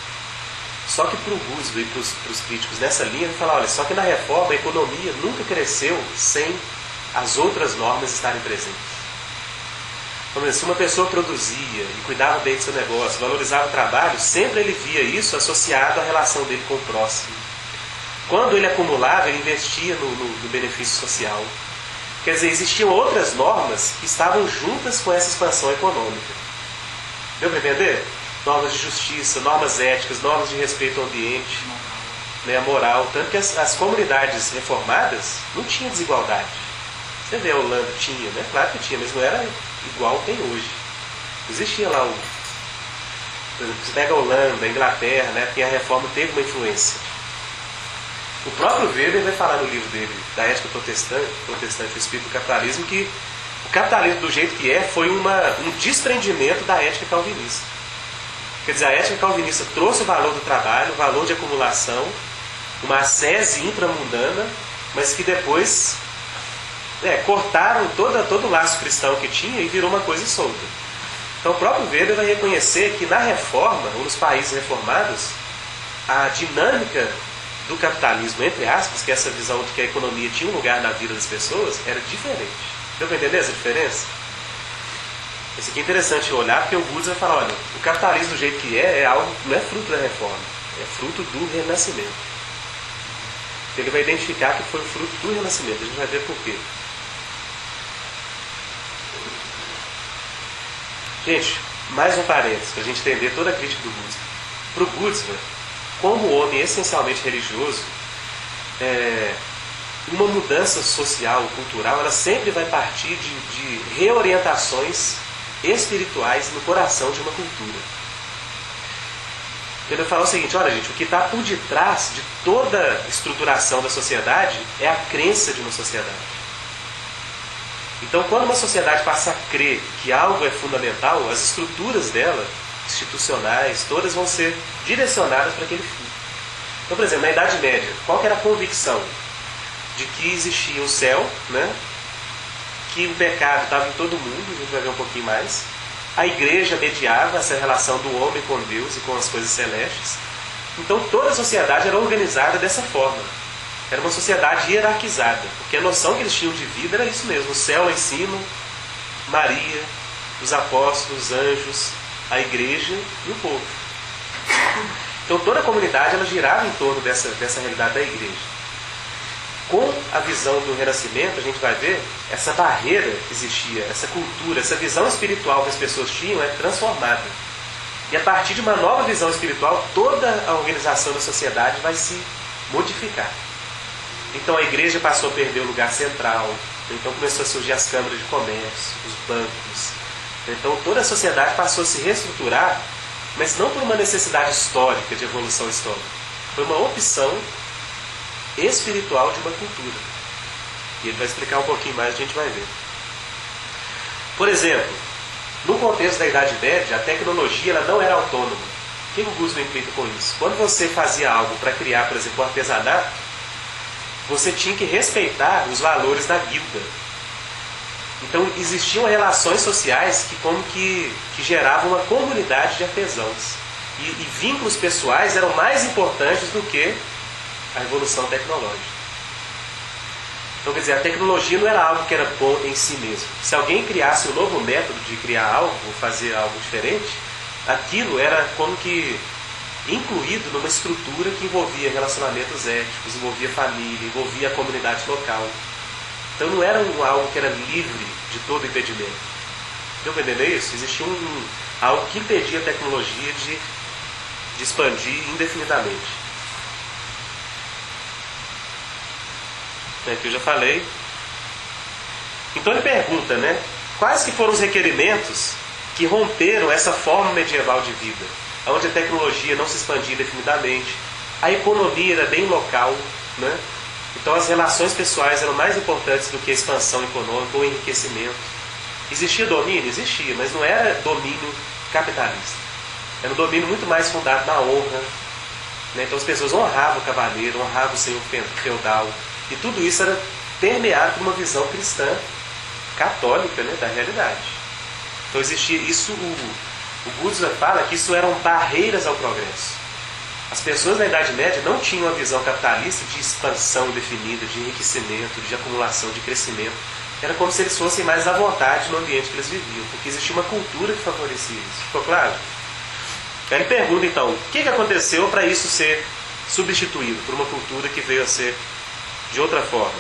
Só que para o Guzman e para os críticos nessa linha, ele fala, olha, só que na Reforma a economia nunca cresceu sem as outras normas estarem presentes. Então, se uma pessoa produzia e cuidava bem do seu negócio, valorizava o trabalho, sempre ele via isso associado à relação dele com o próximo. Quando ele acumulava, ele investia no benefício social. Quer dizer, existiam outras normas que estavam juntas com essa expansão econômica. Deu para entender? Normas de justiça, normas éticas, normas de respeito ao ambiente, né, a moral. Tanto que as comunidades reformadas não tinham desigualdade. Você vê, a Holanda tinha, né? Claro que tinha, mas não era igual tem hoje. Existia lá por exemplo, você pega a Holanda, a Inglaterra, né? Porque a reforma teve uma influência. O próprio Weber vai falar no livro dele, da ética protestante, o espírito do capitalismo, que o capitalismo do jeito que foi um desprendimento da ética calvinista. Quer dizer, a ética calvinista trouxe o valor do trabalho, o valor de acumulação, uma ascese intramundana, mas que depois cortaram todo o laço cristão que tinha e virou uma coisa solta. Então o próprio Weber vai reconhecer que na reforma, ou nos países reformados, a dinâmica do capitalismo, entre aspas, que é essa visão de que a economia tinha um lugar na vida das pessoas, era diferente. Deu para entender essa diferença? Isso aqui é interessante olhar, porque o Guzman vai falar, olha, o capitalismo do jeito que algo, não é fruto da reforma, é fruto do renascimento. Ele vai identificar que foi o fruto do renascimento, a gente vai ver por quê. Gente, mais um parênteses, para a gente entender toda a crítica do Guzman. Para o Guzman, como homem essencialmente religioso, uma mudança social, cultural, ela sempre vai partir de reorientações espirituais no coração de uma cultura. Ele fala o seguinte: olha, gente, o que está por detrás de toda estruturação da sociedade é a crença de uma sociedade. Então, quando uma sociedade passa a crer que algo é fundamental, as estruturas dela, institucionais, todas vão ser direcionadas para aquele fim. Então, por exemplo, na Idade Média, qual que era a convicção? De que existia o céu, né? Que o pecado estava em todo mundo, a gente vai ver um pouquinho mais. A igreja mediava essa relação do homem com Deus e com as coisas celestes. Então toda a sociedade era organizada dessa forma. Era uma sociedade hierarquizada, porque a noção que eles tinham de vida era isso mesmo: o céu lá em cima, Maria, os apóstolos, os anjos, a igreja e o povo. Então toda a comunidade ela girava em torno dessa realidade da igreja. Com a visão do Renascimento, a gente vai ver essa barreira que existia, essa cultura, essa visão espiritual que as pessoas tinham é transformada. E a partir de uma nova visão espiritual, toda a organização da sociedade vai se modificar. Então a igreja passou a perder o lugar central, então começou a surgir as câmaras de comércio, os bancos. Então toda a sociedade passou a se reestruturar, mas não por uma necessidade histórica, de evolução histórica. Foi uma opção espiritual de uma cultura. E ele vai explicar um pouquinho mais, a gente vai ver. Por exemplo, no contexto da Idade Média, a tecnologia ela não era autônoma. O que o Guzman implica com isso? Quando você fazia algo para criar, por exemplo, um artesanato, você tinha que respeitar os valores da guilda. Então existiam relações sociais que geravam uma comunidade de artesãos. E vínculos pessoais eram mais importantes do que a evolução tecnológica. Então, quer dizer, a tecnologia não era algo que era bom em si mesmo. Se alguém criasse um novo método de criar algo, ou fazer algo diferente, aquilo era como que incluído numa estrutura que envolvia relacionamentos éticos, envolvia família, envolvia a comunidade local. Então não era algo que era livre de todo impedimento. Deu para entender isso? Existia algo que impedia a tecnologia de expandir indefinidamente. Que eu já falei. Então ele pergunta, né? Quais que foram os requerimentos que romperam essa forma medieval de vida, onde a tecnologia não se expandia indefinidamente, a economia era bem local, né? Então as relações pessoais eram mais importantes do que a expansão econômica ou enriquecimento. Existia domínio? Existia, mas não era domínio capitalista. Era um domínio muito mais fundado na honra, né? Então as pessoas honravam o cavaleiro, honravam o senhor feudal. E tudo isso era permeado por uma visão cristã, católica, né, da realidade. Então existia isso, o Guzman fala que isso eram barreiras ao progresso. As pessoas na Idade Média não tinham uma visão capitalista de expansão indefinida, de enriquecimento, de acumulação, de crescimento. Era como se eles fossem mais à vontade no ambiente que eles viviam, porque existia uma cultura que favorecia isso. Ficou claro? Aí ele pergunta então, o que aconteceu para isso ser substituído por uma cultura que veio a ser de outra forma?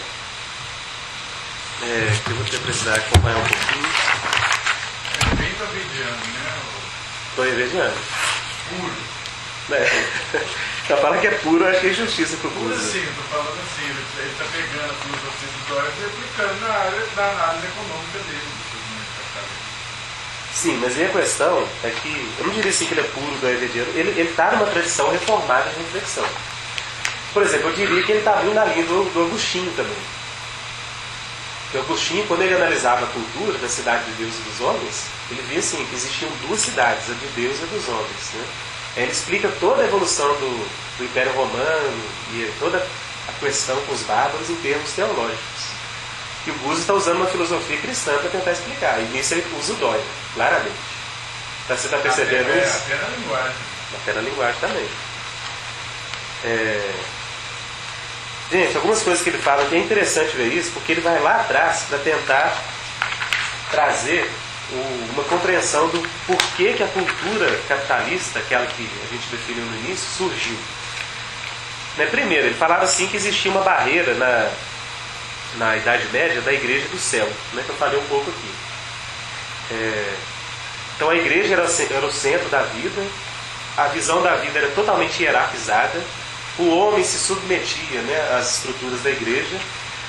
Eu vou ter precisar acompanhar um pouquinho. É bem doidiano, né? Doidiano. Puro. Já fala que é puro, eu acho que é injustiça pro Puro Guzman. sim, eu tô falando assim, ele tá pegando a filosofia do Dória e aplicando na análise econômica dele. Sim, mas aí a questão é que, eu não diria assim que ele é puro doidiano, ele está numa tradição reformada de reflexão. Por exemplo, eu diria que ele está vindo na linha do Agostinho também. Porque o Agostinho, quando ele analisava a cultura da cidade de Deus e dos homens, ele via assim, que existiam duas cidades, a de Deus e a dos homens. Né? Aí ele explica toda a evolução do Império Romano e toda a questão com os bárbaros em termos teológicos. E o Guzman está usando uma filosofia cristã para tentar explicar. E nisso ele usa o Dória, claramente. Então, você está percebendo isso? Até na linguagem. Até na linguagem também. Gente, algumas coisas que ele fala que é interessante ver isso, porque ele vai lá atrás para tentar trazer uma compreensão do porquê que a cultura capitalista, aquela que a gente definiu no início, surgiu. Né? Primeiro, ele falava assim que existia uma barreira na Idade Média da Igreja do Céu, né? Que eu falei um pouco aqui. Então a igreja era o centro da vida, a visão da vida era totalmente hierarquizada, o homem se submetia, né, às estruturas da igreja,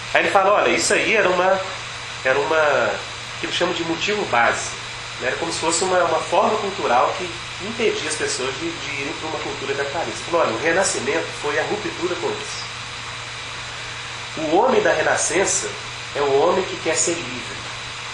Aí ele fala, olha, isso aí era uma que ele chama de motivo base. Né? Era como se fosse uma forma cultural que impedia as pessoas de irem para uma cultura capitalista. Ele falou, olha, o Renascimento foi a ruptura com isso. O homem da Renascença é o homem que quer ser livre.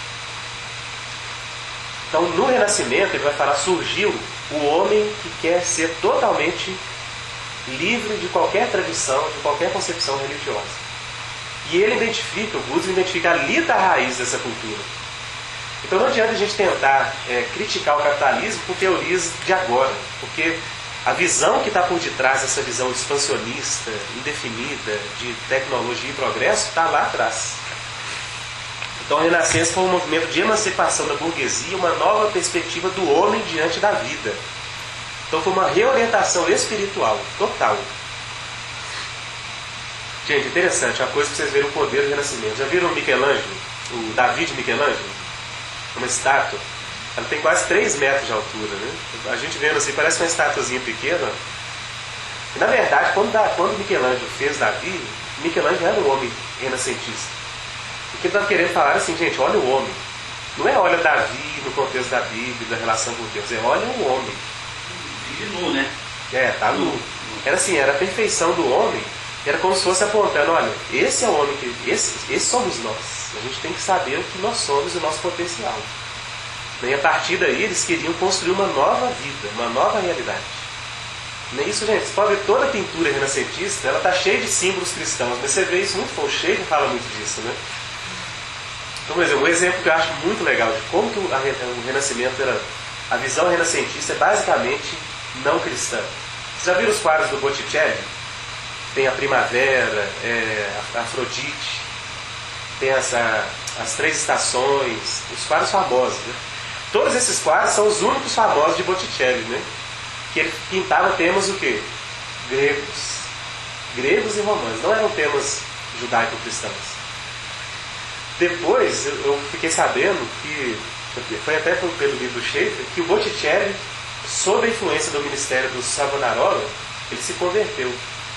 Então, no Renascimento, ele vai falar, surgiu o homem que quer ser totalmente livre de qualquer tradição, de qualquer concepção religiosa. E ele identifica, o Guzzio identifica ali da raiz dessa cultura. Então não adianta a gente tentar criticar o capitalismo com teorias de agora, porque a visão que está por detrás dessa visão expansionista, indefinida, de tecnologia e progresso, está lá atrás. Então a Renascença foi um movimento de emancipação da burguesia, uma nova perspectiva do homem diante da vida. Então foi uma reorientação espiritual, total. Gente, interessante, uma coisa para vocês verem o poder do Renascimento. Já viram o Michelangelo? O Davi de Michelangelo? Uma estátua. Ela tem quase 3 metros de altura, né? A gente vendo assim, parece uma estatuazinha pequena. E na verdade, quando Michelangelo fez Davi, Michelangelo era um homem renascentista. O que ele estava querendo falar assim, gente, olha o homem. Não é olha Davi no contexto da Bíblia, da relação com Deus. É olha o homem. De nu, né? Tá nu. Era assim, era a perfeição do homem. Era como se fosse apontando, olha, esse é o homem, esse somos nós. A gente tem que saber o que nós somos e o nosso potencial. E a partir daí eles queriam construir uma nova vida, uma nova realidade. Não é isso, gente? Você pode ver toda a pintura renascentista, ela está cheia de símbolos cristãos, mas você vê isso muito, o Sheik fala muito disso, né? Então, por exemplo, um exemplo que eu acho muito legal de como que o Renascimento era, a visão renascentista é basicamente não cristã. Vocês já viram os quadros do Botticelli? Tem a Primavera, a Afrodite, tem as 3 estações, os quadros famosos, né? Todos esses quadros são os únicos famosos de Botticelli, né? Que ele pintava temas o quê? Gregos e romanos, não eram temas judaico-cristãos. Depois eu fiquei sabendo que, foi até pelo livro do Schaeffer, que o Botticelli, sob a influência do ministério do Savonarola, ele se converteu.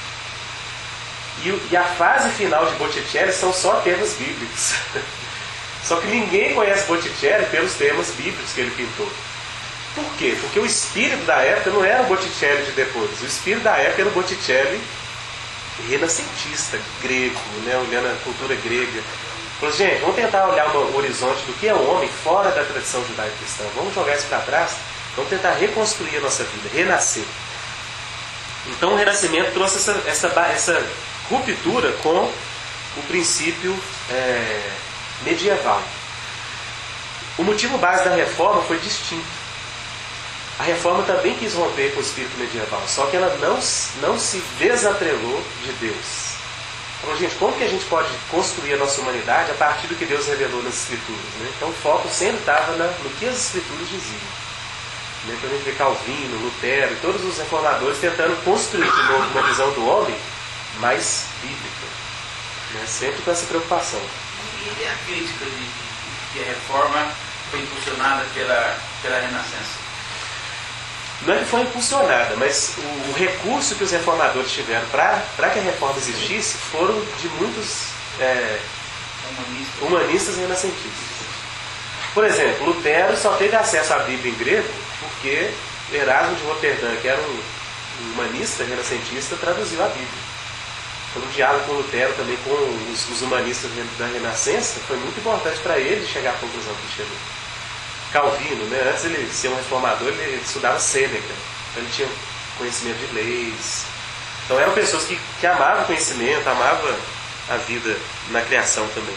E a fase final de Botticelli são só temas bíblicos. Só que ninguém conhece Botticelli pelos temas bíblicos que ele pintou. Por quê? Porque o espírito da época não era o Botticelli de depois. O espírito da época era o Botticelli renascentista, grego, né? Olhando a cultura grega. Falou, gente, vamos tentar olhar o horizonte do que é o homem fora da tradição judaico-cristã. Vamos jogar isso para trás. Vamos tentar reconstruir a nossa vida, renascer. Então o Renascimento trouxe essa ruptura com o princípio medieval. O motivo base da reforma foi distinto. A reforma também quis romper com o espírito medieval, só que ela não se desatrelou de Deus. Então, gente, como que a gente pode construir a nossa humanidade a partir do que Deus revelou nas Escrituras? Né? Então o foco sempre estava no que as Escrituras diziam. Né? Então a gente vê Calvino, Lutero e todos os reformadores tentando construir de novo uma visão do homem mais bíblica. Né? Sempre com essa preocupação. E a crítica de que a reforma foi impulsionada pela Renascença? Não é que foi impulsionada, mas o recurso que os reformadores tiveram para que a reforma existisse foram de muitos humanistas renascentistas. Por exemplo, Lutero só teve acesso à Bíblia em grego porque Erasmo de Roterdã, que era um humanista renascentista, traduziu a Bíblia. Então, o diálogo com Lutero também com os humanistas da Renascença foi muito importante para ele chegar à conclusão que ele chegou. Calvino, né? Antes de ele ser um reformador, ele estudava Sêneca. Então ele tinha conhecimento de leis. Então eram pessoas que amavam o conhecimento, amavam a vida na criação também.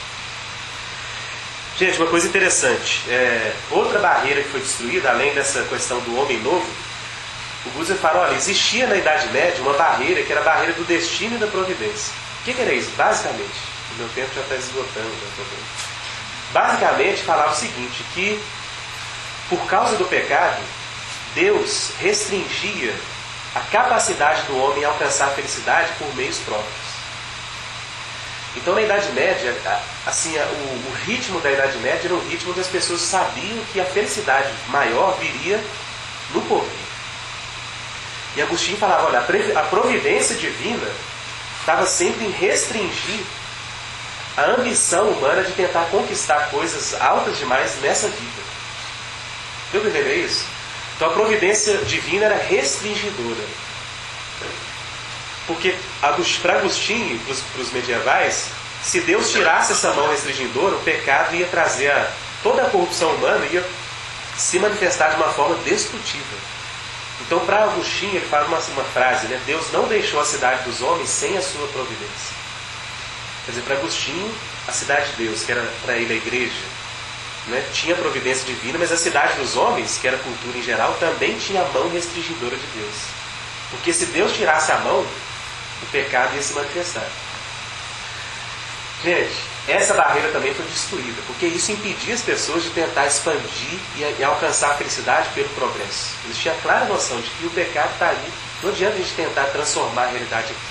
Gente, uma coisa interessante. Outra barreira que foi destruída, além dessa questão do homem novo, o Guzzio fala, olha, existia na Idade Média uma barreira que era a barreira do destino e da providência. O que era isso? Basicamente, o meu tempo já está esgotando. Basicamente falava o seguinte, que por causa do pecado, Deus restringia a capacidade do homem a alcançar a felicidade por meios próprios. Então na Idade Média, assim, o ritmo da Idade Média era um ritmo onde as pessoas sabiam que a felicidade maior viria no porvir. E Agostinho falava, olha, a providência divina estava sempre em restringir a ambição humana de tentar conquistar coisas altas demais nessa vida. Deu para entender isso? Então a providência divina era restringidora. Porque para Agostinho e para os medievais, se Deus tirasse essa mão restringidora, o pecado ia trazer toda a corrupção humana, ia se manifestar de uma forma destrutiva. Então, para Agostinho, ele fala uma frase, né? Deus não deixou a cidade dos homens sem a sua providência. Quer dizer, para Agostinho, a cidade de Deus, que era para ele a igreja, né, tinha providência divina, mas a cidade dos homens, que era a cultura em geral, também tinha a mão restringidora de Deus. Porque se Deus tirasse a mão, o pecado ia se manifestar. Gente, essa barreira também foi destruída, porque isso impedia as pessoas de tentar expandir e alcançar a felicidade pelo progresso. Existia a clara noção de que o pecado está ali. Não adianta a gente tentar transformar a realidade aqui.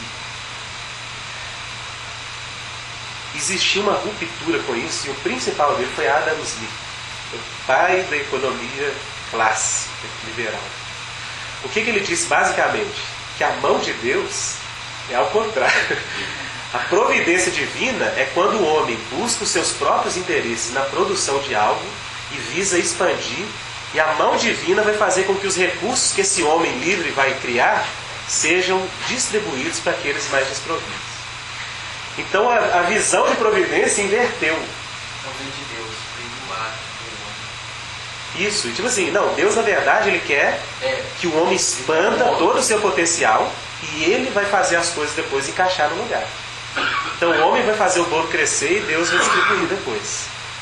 Existia uma ruptura com isso, e o principal dele foi Adam Smith, o pai da economia clássica, liberal. O que ele disse basicamente? Que a mão de Deus é ao contrário. A providência divina é quando o homem busca os seus próprios interesses na produção de algo e visa expandir, e a mão divina vai fazer com que os recursos que esse homem livre vai criar sejam distribuídos para aqueles mais desprovidos. Então a visão de providência inverteu. A mão de Deus veio do ar do homem. Isso, tipo assim, não, Deus na verdade ele quer que o homem expanda todo o seu potencial e ele vai fazer as coisas depois encaixar no lugar. Então o homem vai fazer o bolo crescer e Deus vai distribuir depois.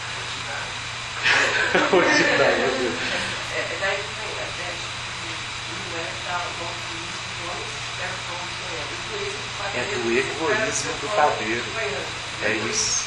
É do egoísmo do padeiro. É isso.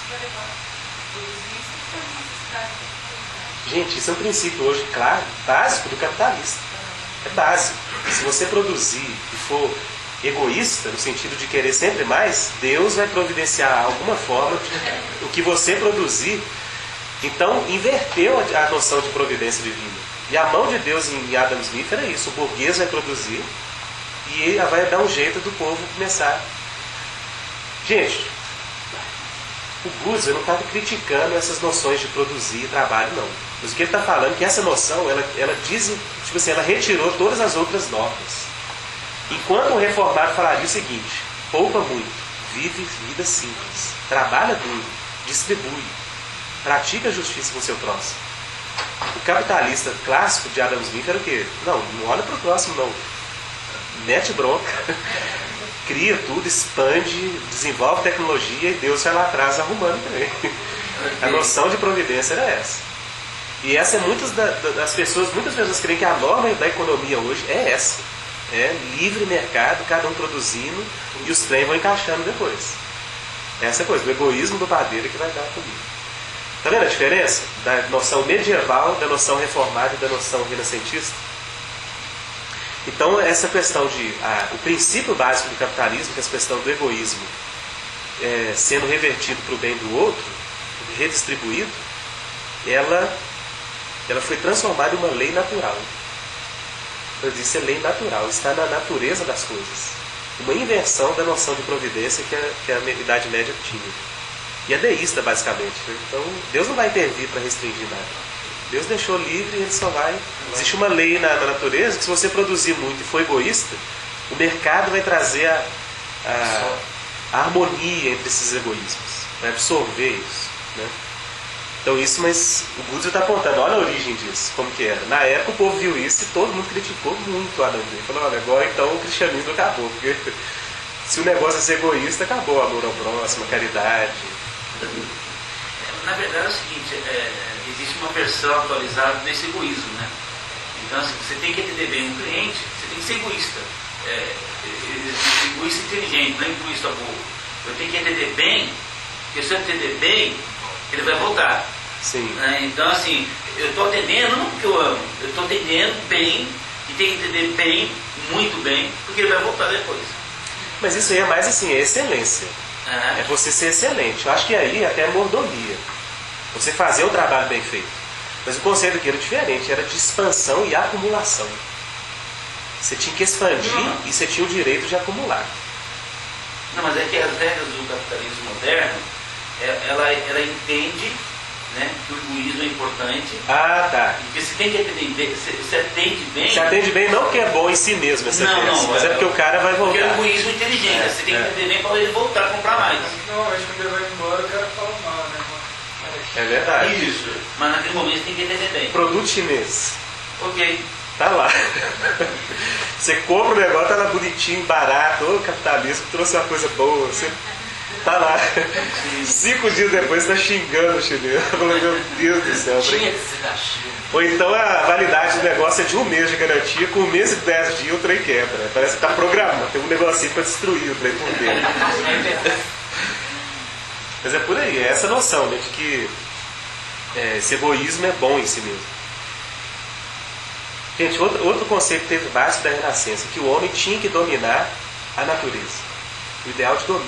Gente, isso é um princípio hoje, claro, básico do capitalista. É básico. Se você produzir e for egoísta, no sentido de querer sempre mais, Deus vai providenciar alguma forma de o que você produzir. Então, inverteu a noção de providência divina. E a mão de Deus em Adam Smith era isso. O burguês vai produzir e vai dar um jeito do povo começar. Gente, o Guzer não está criticando essas noções de produzir e trabalho, não. Mas o que ele está falando é que essa noção, ela diz, tipo assim, ela retirou todas as outras normas. Enquanto o reformado falaria o seguinte: poupa muito, vive vida simples, trabalha duro, distribui, pratica a justiça com o seu próximo. O capitalista clássico de Adam Smith era o quê? Não olha para o próximo, não. Mete bronca, cria tudo, expande, desenvolve tecnologia e Deus vai lá atrás arrumando também. A noção de providência era essa. E essa é muitas pessoas creem que a norma da economia hoje é essa. É livre mercado, cada um produzindo e os trem vão encaixando depois. Essa coisa, do egoísmo do padeiro que vai dar comigo. Está vendo a diferença da noção medieval, da noção reformada e da noção renascentista? Então essa questão de o princípio básico do capitalismo, que é essa questão do egoísmo sendo revertido para o bem do outro, redistribuído, ela foi transformada em uma lei natural. Eu disse, é lei natural, está na natureza das coisas. Uma inversão da noção de providência que a Idade Média tinha. E é deísta, basicamente. Então, Deus não vai intervir para restringir nada. Deus deixou livre e ele só vai... Existe uma lei na natureza que se você produzir muito e for egoísta, o mercado vai trazer a harmonia entre esses egoísmos. Vai absorver isso, né? Então isso, mas o Guzer está apontando, olha a origem disso, como que era. Na época o povo viu isso e todo mundo criticou muito Adam Smith. Falou, olha, agora então o cristianismo acabou, porque se o negócio é ser egoísta, acabou o amor ao próximo, a caridade. Na verdade é o seguinte, existe uma versão atualizada desse egoísmo, né? Então assim, você tem que entender bem o cliente, você tem que ser egoísta. Egoísta inteligente, não é egoísta burro. Eu tenho que entender bem, porque se eu entender bem, ele vai voltar. Sim. Então assim, eu estou atendendo não porque eu amo, eu estou atendendo bem e tenho que entender bem, muito bem, porque ele vai voltar depois. Mas isso aí é mais assim, é excelência. É você ser excelente. Eu acho que aí até é mordomia. Você fazer o trabalho bem feito. Mas o conceito aqui era diferente, era de expansão e acumulação. Você tinha que expandir e você tinha o direito de acumular. Não, mas é que as regras do capitalismo moderno ela entende, né, que o egoísmo é importante. Ah, tá. Porque você tem que atender, você atende bem. Você atende bem não porque é bom em si mesmo essa peça, mas é porque o cara vai voltar. Porque é um egoísmo inteligente, você tem que atender bem para ele voltar a comprar mais. Normalmente quando ele vai embora, o cara fala mal, né? É verdade. Isso, mas naquele momento você tem que atender bem. Produto chinês. Ok. Tá lá. Você compra o negócio, tá lá bonitinho, barato. O capitalismo trouxe uma coisa boa. Você tá lá. 5 dias depois você tá xingando o chinês. Meu Deus do céu. Tinha que ser da China. Ou então a validade do negócio é de 1 mês de garantia, com 1 mês e 10 dias o trem quebra. Né? Parece que tá programado. Tem um negocinho pra destruir o trem por dentro. Mas é por aí, é essa noção, né, de que esse egoísmo é bom em si mesmo. Gente, outro conceito que teve básico da Renascença, que o homem tinha que dominar a natureza. O ideal de domínio.